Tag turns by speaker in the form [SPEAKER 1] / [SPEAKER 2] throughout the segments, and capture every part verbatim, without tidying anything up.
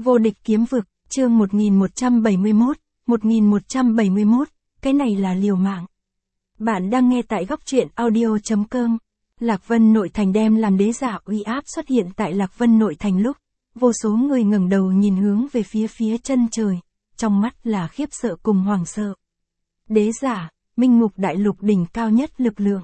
[SPEAKER 1] Vô địch kiếm vực, chương một nghìn một trăm bảy mươi mốt, một nghìn một trăm bảy mươi mốt, cái này là liều mạng. Bạn đang nghe tại góc truyện audio.com. Lạc Vân Nội Thành đem làm đế giả uy áp xuất hiện tại Lạc Vân Nội Thành lúc, vô số người ngẩng đầu nhìn hướng về phía phía chân trời, trong mắt là khiếp sợ cùng hoảng sợ. Đế giả, minh ngục đại lục đỉnh cao nhất lực lượng.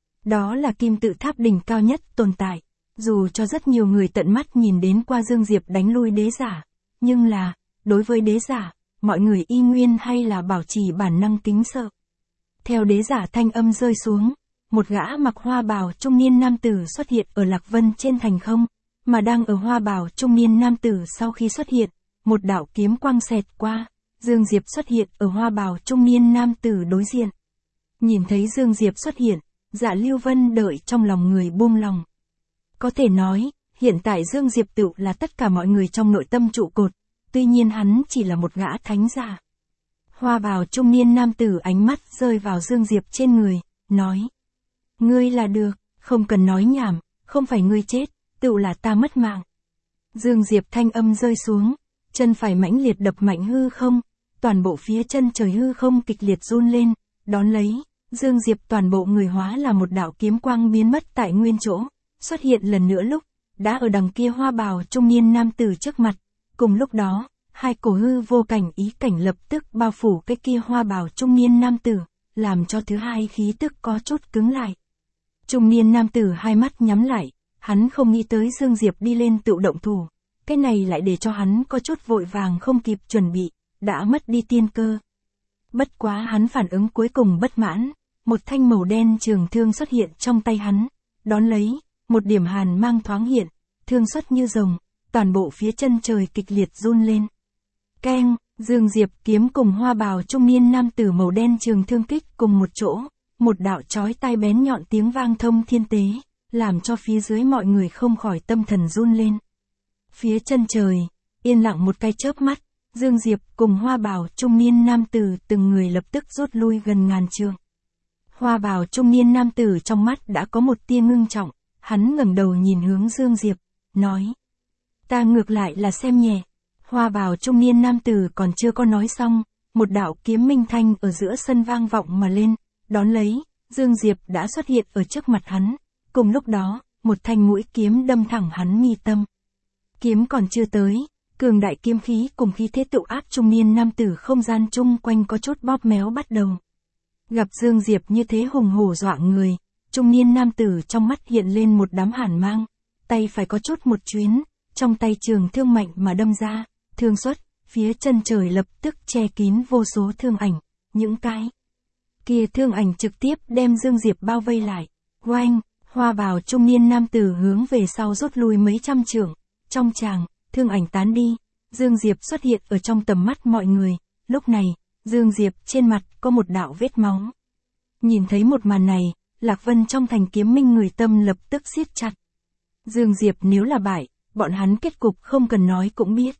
[SPEAKER 1] Đó là kim tự tháp đỉnh cao nhất tồn tại. Dù cho rất nhiều người tận mắt nhìn đến qua Dương Diệp đánh lui đế giả, nhưng là, đối với đế giả, mọi người y nguyên hay là bảo trì bản năng kính sợ. Theo đế giả thanh âm rơi xuống, một gã mặc hoa bào trung niên nam tử xuất hiện ở Lạc Vân trên thành không, mà đang ở hoa bào trung niên nam tử sau khi xuất hiện, một đạo kiếm quang xẹt qua, Dương Diệp xuất hiện ở hoa bào trung niên nam tử đối diện. Nhìn thấy Dương Diệp xuất hiện, Dạ Lưu Vân đợi trong lòng người buông lòng. Có thể nói, hiện tại Dương Diệp tự là tất cả mọi người trong nội tâm trụ cột, tuy nhiên hắn chỉ là một gã thánh giả. Hoa bào trung niên nam tử ánh mắt rơi vào Dương Diệp trên người, nói. Ngươi là được, không cần nói nhảm, không phải ngươi chết, tự là ta mất mạng. Dương Diệp thanh âm rơi xuống, chân phải mãnh liệt đập mạnh hư không, toàn bộ phía chân trời hư không kịch liệt run lên, đón lấy, Dương Diệp toàn bộ người hóa là một đạo kiếm quang biến mất tại nguyên chỗ. Xuất hiện lần nữa lúc, đã ở đằng kia hoa bào trung niên nam tử trước mặt, cùng lúc đó, hai cổ hư vô cảnh ý cảnh lập tức bao phủ cái kia hoa bào trung niên nam tử, làm cho thứ hai khí tức có chút cứng lại. Trung niên nam tử hai mắt nhắm lại, hắn không nghĩ tới Dương Diệp đi lên tự động thủ, cái này lại để cho hắn có chút vội vàng không kịp chuẩn bị, đã mất đi tiên cơ. Bất quá hắn phản ứng cuối cùng bất mãn, một thanh màu đen trường thương xuất hiện trong tay hắn, đón lấy. Một điểm hàn mang thoáng hiện, thương xuất như rồng, toàn bộ phía chân trời kịch liệt run lên. Keng, Dương Diệp kiếm cùng hoa bào trung niên nam tử màu đen trường thương kích cùng một chỗ, một đạo chói tai bén nhọn tiếng vang thông thiên tế, làm cho phía dưới mọi người không khỏi tâm thần run lên. Phía chân trời, yên lặng một cái chớp mắt, Dương Diệp cùng hoa bào trung niên nam tử từng người lập tức rút lui gần ngàn trượng. Hoa bào trung niên nam tử trong mắt đã có một tia ngưng trọng. Hắn ngẩng đầu nhìn hướng Dương Diệp, nói. Ta ngược lại là xem nhẹ. Hoa bào trung niên nam tử còn chưa có nói xong, một đạo kiếm minh thanh ở giữa sân vang vọng mà lên, đón lấy, Dương Diệp đã xuất hiện ở trước mặt hắn. Cùng lúc đó, một thanh mũi kiếm đâm thẳng hắn mi tâm. Kiếm còn chưa tới, cường đại kiếm khí cùng khí thế tự áp trung niên nam tử không gian chung quanh có chút bóp méo bắt đầu. Gặp Dương Diệp như thế hùng hổ dọa người. Trung niên nam tử trong mắt hiện lên một đám hàn mang, tay phải có chút một chuyến, trong tay trường thương mạnh mà đâm ra, thương xuất, phía chân trời lập tức che kín vô số thương ảnh, những cái kia thương ảnh trực tiếp đem Dương Diệp bao vây lại. Oanh, hoa bào trung niên nam tử hướng về sau rút lui mấy trăm trượng, trong tràng, thương ảnh tán đi, Dương Diệp xuất hiện ở trong tầm mắt mọi người, lúc này, Dương Diệp trên mặt có một đạo vết máu. Nhìn thấy một màn này, Lạc Vân trong thành kiếm minh người tâm lập tức siết chặt. Dương Diệp nếu là bại, bọn hắn kết cục không cần nói cũng biết.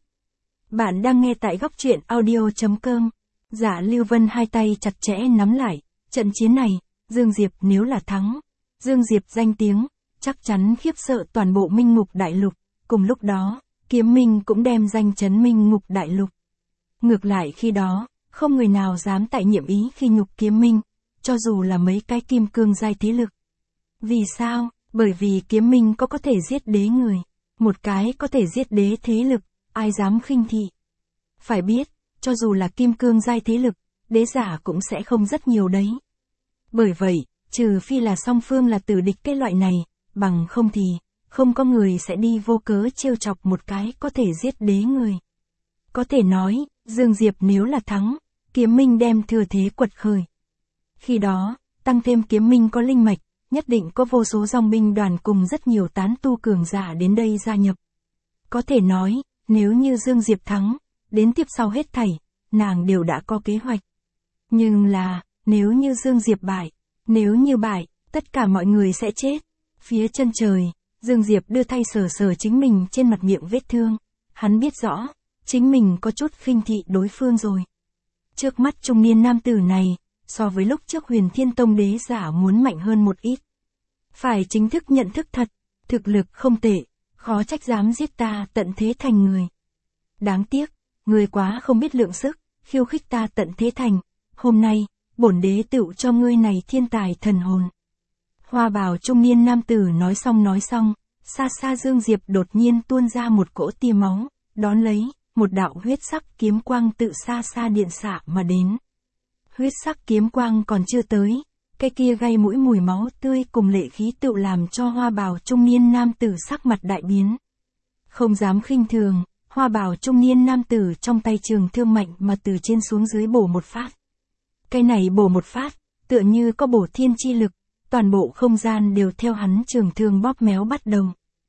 [SPEAKER 1] Bạn đang nghe tại góc truyện audio.com. Dạ Lưu Vân hai tay chặt chẽ nắm lại, trận chiến này, Dương Diệp nếu là thắng. Dương Diệp danh tiếng, chắc chắn khiếp sợ toàn bộ minh ngục đại lục, cùng lúc đó, kiếm minh cũng đem danh chấn minh ngục đại lục. Ngược lại khi đó, không người nào dám tại nhiệm ý khi nhục kiếm minh. Cho dù là mấy cái kim cương giai thế lực. Vì sao? Bởi vì kiếm minh có có thể giết đế người. Một cái có thể giết đế thế lực, ai dám khinh thị. Phải biết, cho dù là kim cương giai thế lực, đế giả cũng sẽ không rất nhiều đấy. Bởi vậy, trừ phi là song phương là tử địch cái loại này, bằng không thì, không có người sẽ đi vô cớ trêu chọc một cái có thể giết đế người. Có thể nói, Dương Diệp nếu là thắng, kiếm minh đem thừa thế quật khởi. Khi đó, tăng thêm kiếm minh có linh mạch, nhất định có vô số dòng binh đoàn cùng rất nhiều tán tu cường giả đến đây gia nhập. Có thể nói, nếu như Dương Diệp thắng, đến tiếp sau hết thảy, nàng đều đã có kế hoạch. Nhưng là, nếu như Dương Diệp bại, nếu như bại, tất cả mọi người sẽ chết. Phía chân trời, Dương Diệp đưa tay sờ sờ chính mình trên mặt miệng vết thương. Hắn biết rõ, chính mình có chút khinh thị đối phương rồi. Trước mắt trung niên nam tử này, so với lúc trước Huyền Thiên Tông đế giả muốn mạnh hơn một ít. Phải chính thức nhận thức thật, thực lực không tệ, khó trách dám giết ta tận thế thành người. đáng tiếc, ngươi quá không biết lượng sức, khiêu khích ta tận thế thành, hôm nay, bổn đế tựu cho ngươi này thiên tài thần hồn. Hoa bào trung niên nam tử nói xong nói xong, xa xa Dương Diệp đột nhiên tuôn ra một cỗ tia máu, đón lấy, một đạo huyết sắc kiếm quang tự xa xa điện xạ mà đến. Huyết sắc kiếm quang còn chưa tới, cái kia gây mũi mùi máu tươi cùng lệ khí tựu làm cho hoa bào trung niên nam tử sắc mặt đại biến. Không dám khinh thường, hoa bào trung niên nam tử trong tay trường thương mạnh mà từ trên xuống dưới bổ một phát. Cái này bổ một phát, tựa như có bổ thiên chi lực, toàn bộ không gian đều theo hắn trường thương bóp méo bắt đầu.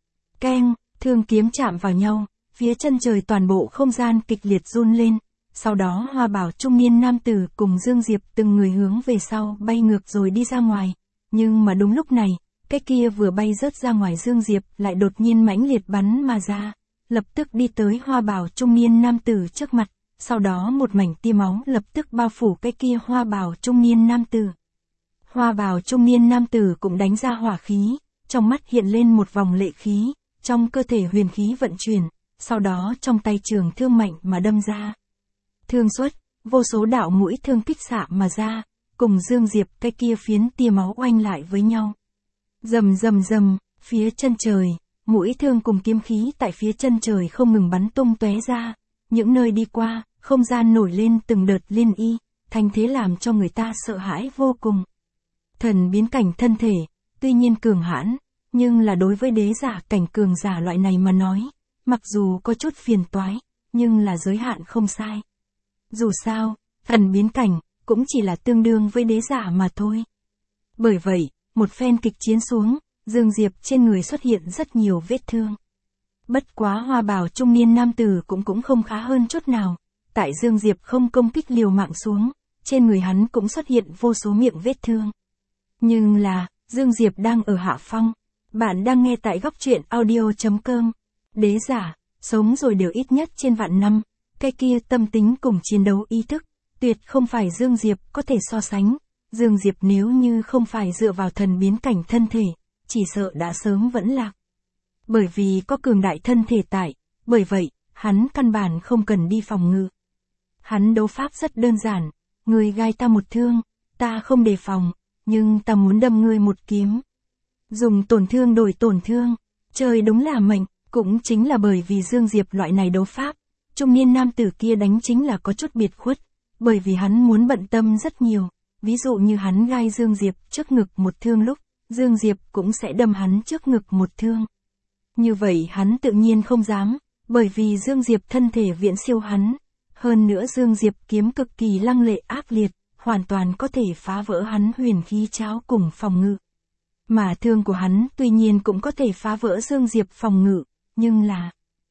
[SPEAKER 1] Keng, thương kiếm chạm vào nhau, phía chân trời toàn bộ không gian kịch liệt run lên, sau đó hoa bào trung niên nam tử cùng Dương Diệp từng người hướng về sau bay ngược rồi đi ra ngoài, nhưng mà đúng lúc này, cái kia vừa bay rớt ra ngoài Dương Diệp lại đột nhiên mãnh liệt bắn mà ra, lập tức đi tới hoa bào trung niên nam tử trước mặt, sau đó một mảnh tia máu lập tức bao phủ cái kia hoa bào trung niên nam tử. Hoa bào trung niên nam tử cũng đánh ra hỏa khí, trong mắt hiện lên một vòng lệ khí, trong cơ thể huyền khí vận chuyển, sau đó trong tay trường thương mạnh mà đâm ra. Thương xuất, vô số đạo mũi thương kích xạ mà ra, cùng Dương Diệp cái kia phiến tia máu oanh lại với nhau. Rầm rầm rầm, phía chân trời, mũi thương cùng kiếm khí tại phía chân trời không ngừng bắn tung tóe ra, những nơi đi qua, không gian nổi lên từng đợt liên y, thành thế làm cho người ta sợ hãi vô cùng. Thần biến cảnh thân thể, tuy nhiên cường hãn, nhưng là đối với đế giả cảnh cường giả loại này mà nói, mặc dù có chút phiền toái, nhưng là giới hạn không sai. Dù sao, thần biến cảnh, cũng chỉ là tương đương với đế giả mà thôi. Bởi vậy, một phen kịch chiến xuống, Dương Diệp trên người xuất hiện rất nhiều vết thương. Bất quá hoa bào trung niên nam tử cũng cũng không khá hơn chút nào, tại Dương Diệp không công kích liều mạng xuống, trên người hắn cũng xuất hiện vô số miệng vết thương. Nhưng là, Dương Diệp đang ở hạ phong. Bạn đang nghe tại góc truyện audio chấm com. Đế giả, sống rồi đều ít nhất trên vạn năm, cái kia tâm tính cùng chiến đấu ý thức, tuyệt không phải Dương Diệp có thể so sánh. Dương Diệp nếu như không phải dựa vào thần biến cảnh thân thể, chỉ sợ đã sớm vẫn lạc. Bởi vì có cường đại thân thể tại, bởi vậy, hắn căn bản không cần đi phòng ngự. Hắn đấu pháp rất đơn giản, người gai ta một thương, ta không đề phòng, nhưng ta muốn đâm ngươi một kiếm. Dùng tổn thương đổi tổn thương, trời đúng là mệnh, cũng chính là bởi vì Dương Diệp loại này đấu pháp, trung niên nam tử kia đánh chính là có chút biệt khuất, bởi vì hắn muốn bận tâm rất nhiều, ví dụ như hắn gai Dương Diệp trước ngực một thương lúc, Dương Diệp cũng sẽ đâm hắn trước ngực một thương. Như vậy hắn tự nhiên không dám, bởi vì Dương Diệp thân thể viễn siêu hắn, hơn nữa Dương Diệp kiếm cực kỳ lăng lệ ác liệt, hoàn toàn có thể phá vỡ hắn huyền khí cháo cùng phòng ngự. Mà thương của hắn tuy nhiên cũng có thể phá vỡ Dương Diệp phòng ngự, nhưng là...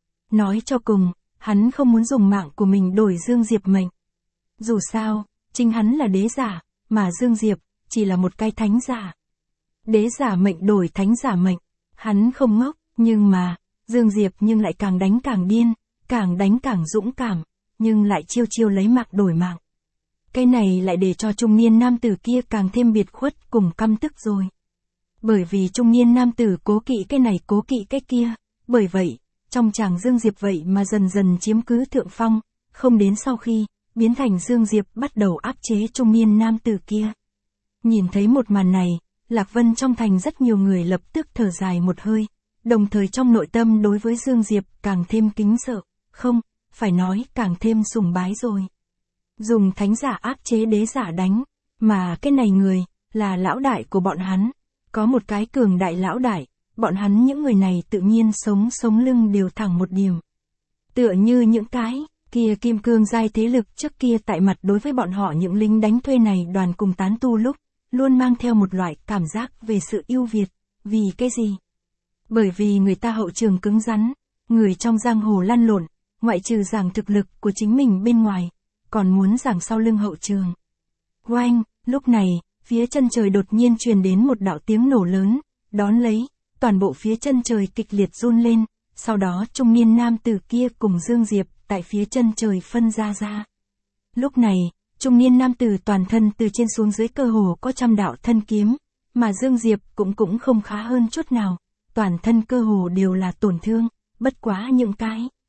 [SPEAKER 1] Nói cho cùng, hắn không muốn dùng mạng của mình đổi Dương Diệp mệnh. Dù sao, chính hắn là đế giả, mà Dương Diệp chỉ là một cái thánh giả. Đế giả mệnh đổi thánh giả mệnh, hắn không ngốc, nhưng mà, Dương Diệp nhưng lại càng đánh càng điên, càng đánh càng dũng cảm, nhưng lại chiêu chiêu lấy mạng đổi mạng. Cái này lại để cho trung niên nam tử kia càng thêm biệt khuất cùng căm tức rồi. Bởi vì trung niên nam tử cố kỵ cái này cố kỵ cái kia, bởi vậy, trong chàng Dương Diệp vậy mà dần dần chiếm cứ thượng phong, không đến sau khi, biến thành Dương Diệp bắt đầu áp chế trung niên nam tử kia. Nhìn thấy một màn này, Lạc Vân trong thành rất nhiều người lập tức thở dài một hơi, đồng thời trong nội tâm đối với Dương Diệp càng thêm kính sợ, không, phải nói càng thêm sùng bái rồi. Dùng thánh giả áp chế đế giả đánh, mà cái này người, là lão đại của bọn hắn, có một cái cường đại lão đại, bọn hắn những người này tự nhiên sống sống lưng đều thẳng một điểm. Tựa như những cái, kia kim cương giai thế lực trước kia tại mặt đối với bọn họ những lính đánh thuê này đoàn cùng tán tu lúc, luôn mang theo một loại cảm giác về sự ưu việt, vì cái gì? Bởi vì người ta hậu trường cứng rắn, người trong giang hồ lăn lộn, ngoại trừ giảng thực lực của chính mình bên ngoài, còn muốn giảng sau lưng hậu trường. Oanh, lúc này, phía chân trời đột nhiên truyền đến một đạo tiếng nổ lớn, đón lấy, toàn bộ phía chân trời kịch liệt run lên, sau đó trung niên nam tử kia cùng Dương Diệp tại phía chân trời phân ra ra. Lúc này, trung niên nam tử toàn thân từ trên xuống dưới cơ hồ có trăm đạo thân kiếm, mà Dương Diệp cũng cũng không khá hơn chút nào, toàn thân cơ hồ đều là tổn thương, bất quá những cái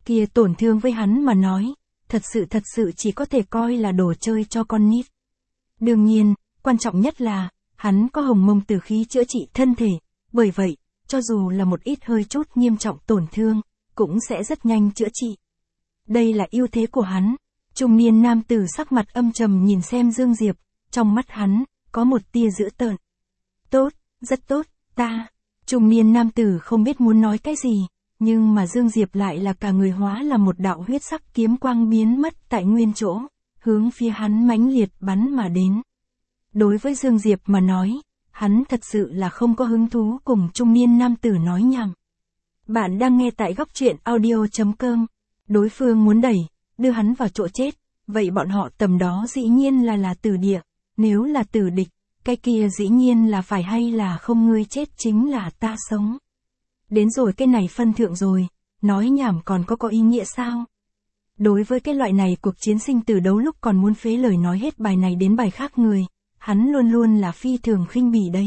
[SPEAKER 1] kia tổn thương với hắn mà nói, thật sự thật sự chỉ có thể coi là đồ chơi cho con nít. Đương nhiên, quan trọng nhất là, hắn có hồng mông tử khí chữa trị thân thể, bởi vậy, cho dù là một ít hơi chút nghiêm trọng tổn thương, cũng sẽ rất nhanh chữa trị. Đây là ưu thế của hắn. Trung niên nam tử sắc mặt âm trầm nhìn xem Dương Diệp, trong mắt hắn, có một tia dữ tợn. Tốt, rất tốt, ta. Trung niên nam tử không biết muốn nói cái gì, nhưng mà Dương Diệp lại là cả người hóa là một đạo huyết sắc kiếm quang biến mất tại nguyên chỗ, hướng phía hắn mãnh liệt bắn mà đến. Đối với Dương Diệp mà nói, hắn thật sự là không có hứng thú cùng trung niên nam tử nói nhảm. Bạn đang nghe tại góc truyện audio chấm com. Đối phương muốn đẩy, đưa hắn vào chỗ chết, vậy bọn họ tầm đó dĩ nhiên là là tử địa, nếu là tử địch, cái kia dĩ nhiên là phải hay là không, ngươi chết chính là ta sống. Đến rồi cái này phân thượng rồi, nói nhảm còn có có ý nghĩa sao? Đối với cái loại này cuộc chiến sinh tử đấu lúc còn muốn phế lời nói hết bài này đến bài khác người, hắn luôn luôn là phi thường khinh bỉ đấy.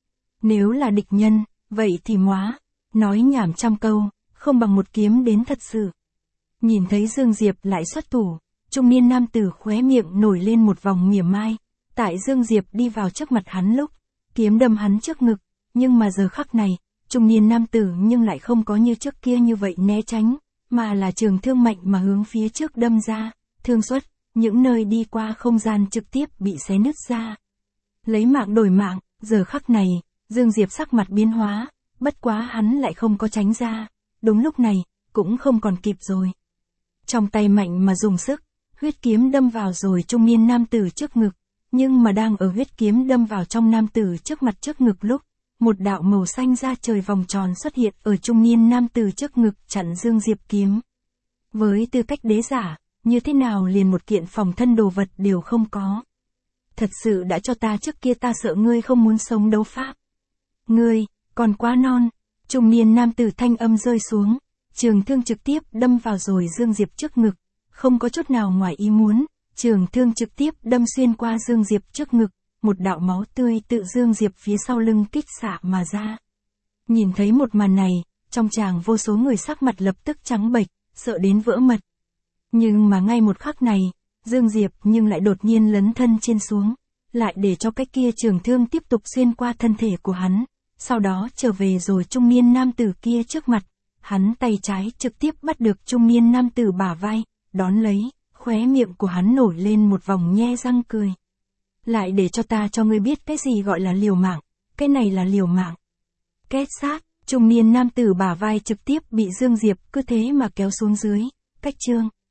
[SPEAKER 1] Nếu là địch nhân, vậy thì móa, nói nhảm trăm câu, không bằng một kiếm đến thật sự. Nhìn thấy Dương Diệp lại xuất thủ, trung niên nam tử khóe miệng nổi lên một vòng mỉa mai, tại Dương Diệp đi vào trước mặt hắn lúc, kiếm đâm hắn trước ngực, nhưng mà giờ khắc này, trung niên nam tử nhưng lại không có như trước kia như vậy né tránh, mà là trường thương mạnh mà hướng phía trước đâm ra, thương xuất, những nơi đi qua không gian trực tiếp bị xé nứt ra. Lấy mạng đổi mạng, giờ khắc này, Dương Diệp sắc mặt biến hóa, bất quá hắn lại không có tránh ra, đúng lúc này, cũng không còn kịp rồi. Trong tay mạnh mà dùng sức, huyết kiếm đâm vào rồi trung niên nam tử trước ngực, nhưng mà đang ở huyết kiếm đâm vào trong nam tử trước mặt trước ngực lúc, một đạo màu xanh da trời vòng tròn xuất hiện ở trung niên nam tử trước ngực chặn Dương Diệp kiếm. Với tư cách đế giả, như thế nào liền một kiện phòng thân đồ vật đều không có. Thật sự đã cho ta trước kia ta sợ ngươi không muốn sống đấu pháp. Ngươi, còn quá non. Trung niên nam tử thanh âm rơi xuống, trường thương trực tiếp đâm vào rồi Dương Diệp trước ngực, không có chút nào ngoài ý muốn, trường thương trực tiếp đâm xuyên qua Dương Diệp trước ngực, một đạo máu tươi tự Dương Diệp phía sau lưng kích xạ mà ra. Nhìn thấy một màn này, trong tràng vô số người sắc mặt lập tức trắng bệch, sợ đến vỡ mật. Nhưng mà ngay một khắc này, Dương Diệp nhưng lại đột nhiên lấn thân trên xuống, lại để cho cái kia trường thương tiếp tục xuyên qua thân thể của hắn, sau đó trở về rồi trung niên nam tử kia trước mặt, hắn tay trái trực tiếp bắt được trung niên nam tử bả vai, đón lấy, khóe miệng của hắn nổi lên một vòng nhe răng cười. Lại để cho ta cho ngươi biết cái gì gọi là liều mạng, cái này là liều mạng. Két sát, trung niên nam tử bả vai trực tiếp bị Dương Diệp cứ thế mà kéo xuống dưới, cách trương.